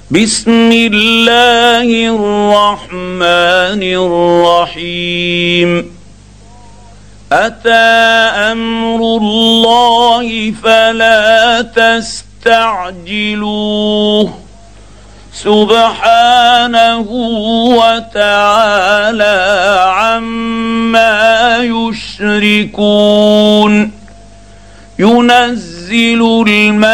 بسم الله الرحمن الرحيم أتى أمر الله فلا تستعجلوه سبحانه وتعالى عما يشركون ينزل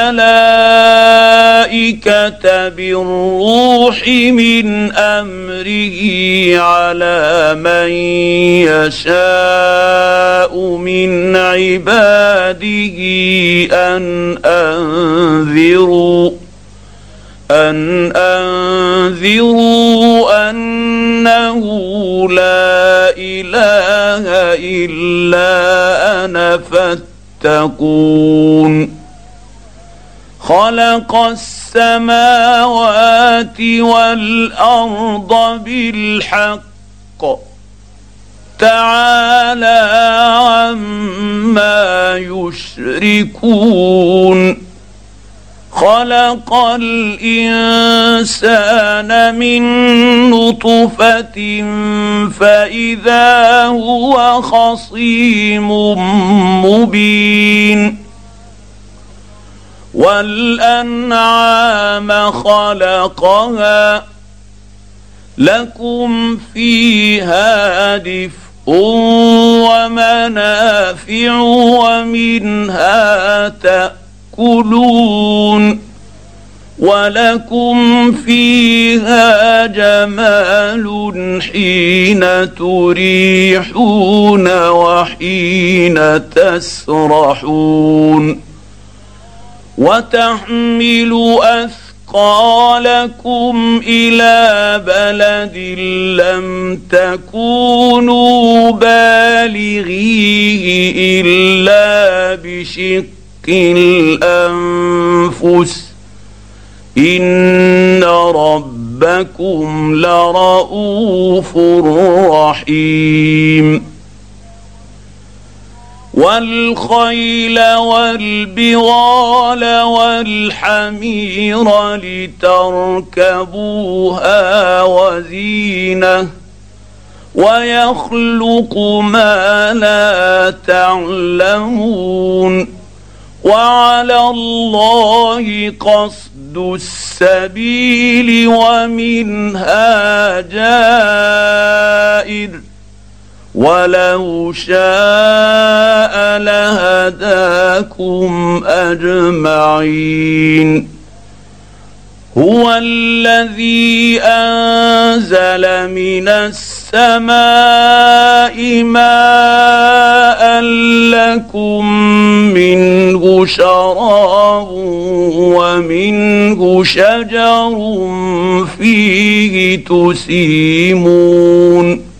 الملائكة بالروح من أمره على من يشاء من عباده أن أنذروا أنه لا إله إلا أنا فاتقون خلق السماوات والأرض بالحق تعالى عما يشركون خلق الإنسان من نطفة فإذا هو خصيم مبين والأنعام خلقها لكم فيها دفء ومنافع ومنها تأكلون ولكم فيها جمال حين تريحون وحين تسرحون وتحمل أثقالكم إلى بلد لم تكونوا بالغيه إلا بشق الأنفس إن ربكم لرؤوف رحيم والخيل والبغال والحمير لتركبوها وزينة ويخلق ما لا تعلمون وعلى الله قصد السبيل ومنها جائر ولو شاء لهداكم أجمعين هو الذي أنزل من السماء ماء لكم منه شراب ومنه شجر فيه تسيمون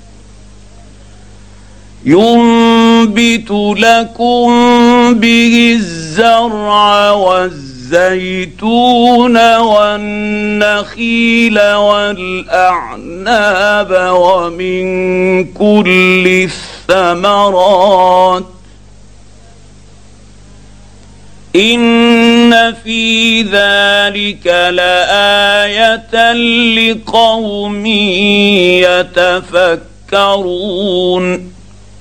ينبت لكم به الزرع والزيتون والنخيل والأعناب ومن كل الثمرات إن في ذلك لآية لقوم يتفكرون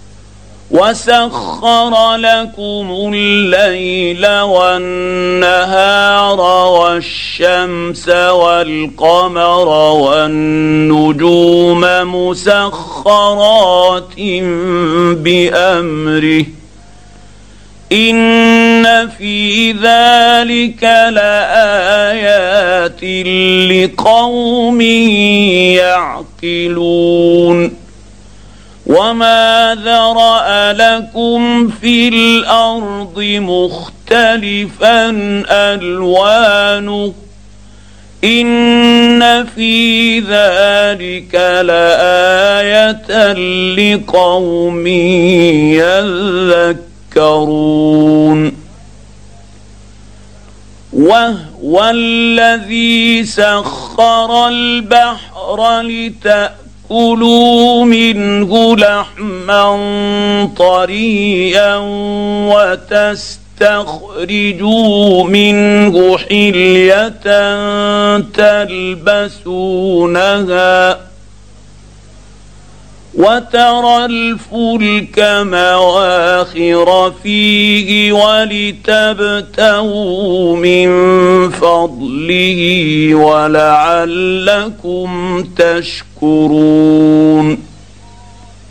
وسخر لكم الليل والنهار والشمس والقمر والنجوم مسخرات بأمره إن في ذلك لآيات لقوم يعقلون وما ذرأ لكم في الأرض مختلفا ألوانه إن في ذلك لآية لقوم يذكرون وهو الذي سخر البحر لتأكلوا منه لحما طريا لتستخرجوا منه حلية تلبسونها وترى الفلك مواخر فيه ولتبتغوا من فضله ولعلكم تشكرون.